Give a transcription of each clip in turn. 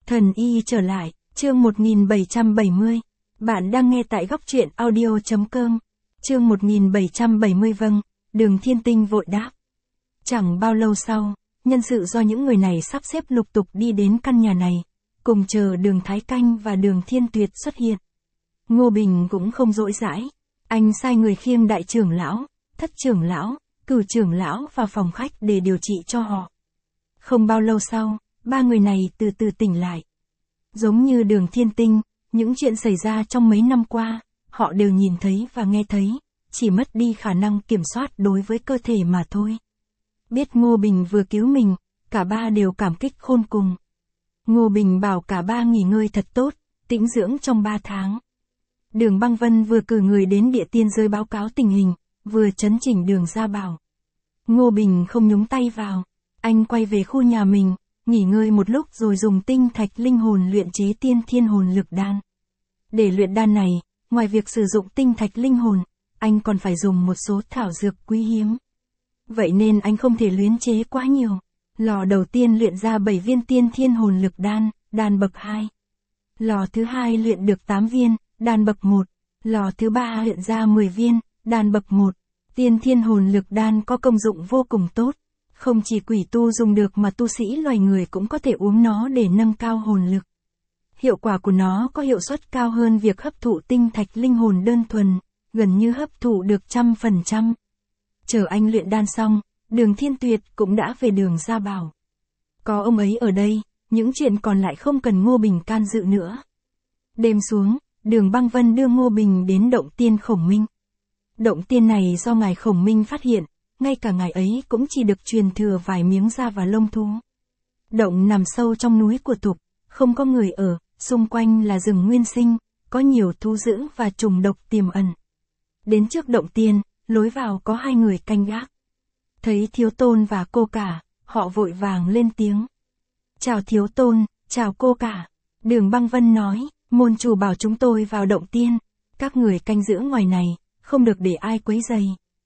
Thần y trở lại, chương 1770. Bạn đang nghe tại góc truyện audio.com. Chương 1770. Vâng, Đường Thiên Tinh vội đáp. Chẳng bao lâu sau, nhân sự do những người này sắp xếp lục tục đi đến căn nhà này, cùng chờ Đường Thái Canh và Đường Thiên Tuyệt xuất hiện. Ngô Bình cũng không dỗi dãi, anh sai người khiêng đại trưởng lão, thất trưởng lão, cửu trưởng lão vào phòng khách để điều trị cho họ. Không bao lâu sau, ba người này từ từ tỉnh lại. Giống như Đường Thiên Tinh, những chuyện xảy ra trong mấy năm qua, họ đều nhìn thấy và nghe thấy, chỉ mất đi khả năng kiểm soát đối với cơ thể mà thôi. Biết Ngô Bình vừa cứu mình, cả ba đều cảm kích khôn cùng. Ngô Bình bảo cả ba nghỉ ngơi thật tốt, tĩnh dưỡng trong 3 tháng. Đường Băng Vân vừa cử người đến địa tiên giới báo cáo tình hình, vừa chấn chỉnh Đường Gia Bảo. Ngô Bình không nhúng tay vào, anh quay về khu nhà mình, nghỉ ngơi một lúc rồi dùng tinh thạch linh hồn luyện chế tiên thiên hồn lực đan. Để luyện đan này, ngoài việc sử dụng tinh thạch linh hồn, anh còn phải dùng một số thảo dược quý hiếm. Vậy nên anh không thể luyện chế quá nhiều. Lò đầu tiên luyện ra 7 viên tiên thiên hồn lực đan, đan bậc 2. Lò thứ hai luyện được 8 viên, đan bậc 1. Lò thứ ba luyện ra 10 viên, đan bậc 1. Tiên thiên hồn lực đan có công dụng vô cùng tốt. Không chỉ quỷ tu dùng được mà tu sĩ loài người cũng có thể uống nó để nâng cao hồn lực. Hiệu quả của nó có hiệu suất cao hơn việc hấp thụ tinh thạch linh hồn đơn thuần, gần như hấp thụ được 100%. Chờ anh luyện đan xong, Đường Thiên Tuyệt cũng đã về Đường Gia Bảo. Có ông ấy ở đây, những chuyện còn lại không cần Ngô Bình can dự nữa. Đêm xuống, Đường Băng Vân đưa Ngô Bình đến động tiên Khổng Minh. Động tiên này do ngài Khổng Minh phát hiện, ngay cả ngài ấy cũng chỉ được truyền thừa vài miếng da và lông thú. Động nằm sâu trong núi của Thục, không có người ở, xung quanh là rừng nguyên sinh, có nhiều thú dữ và trùng độc tiềm ẩn. Đến trước động tiên, lối vào có 2 người canh gác. Thấy Thiếu Tôn và Cô Cả, họ vội vàng lên tiếng. Chào Thiếu Tôn, chào Cô Cả. Đường Băng Vân nói, môn chủ bảo chúng tôi vào động tiên, các người canh giữ ngoài này, không được để ai quấy rầy.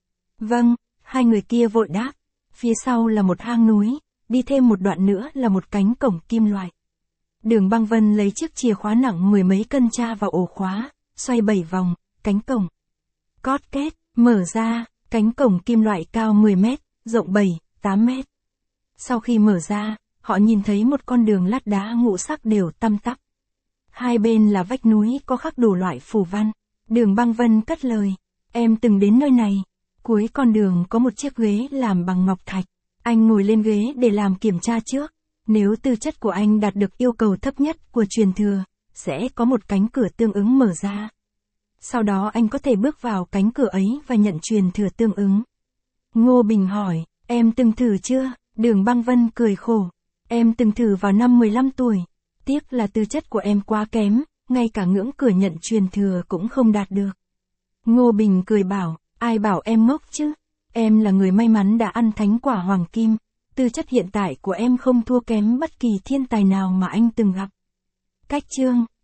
Vâng, 2 người kia vội đáp. Phía sau là một hang núi, đi thêm một đoạn nữa là một cánh cổng kim loại. Đường Băng Vân lấy chiếc chìa khóa nặng 10 mấy cân tra vào ổ khóa, xoay 7 vòng, cánh cổng. Cót két, mở ra, cánh cổng kim loại cao 10 mét, rộng 7-8 mét. Sau khi mở ra, họ nhìn thấy một con đường lát đá ngũ sắc đều tăm tắp. Hai bên là vách núi có khắc đủ loại phù văn. Đường Băng Vân cất lời, em từng đến nơi này. Cuối con đường có một chiếc ghế làm bằng ngọc thạch. Anh ngồi lên ghế để làm kiểm tra trước. Nếu tư chất của anh đạt được yêu cầu thấp nhất của truyền thừa, sẽ có một cánh cửa tương ứng mở ra. Sau đó anh có thể bước vào cánh cửa ấy và nhận truyền thừa tương ứng. Ngô Bình hỏi, em từng thử chưa? Đường Băng Vân cười khổ. Em từng thử vào năm 15 tuổi. Tiếc là tư chất của em quá kém, ngay cả ngưỡng cửa nhận truyền thừa cũng không đạt được. Ngô Bình cười bảo, ai bảo em ngốc chứ? Em là người may mắn đã ăn thánh quả hoàng kim. Tư chất hiện tại của em không thua kém bất kỳ thiên tài nào mà anh từng gặp. Cách chương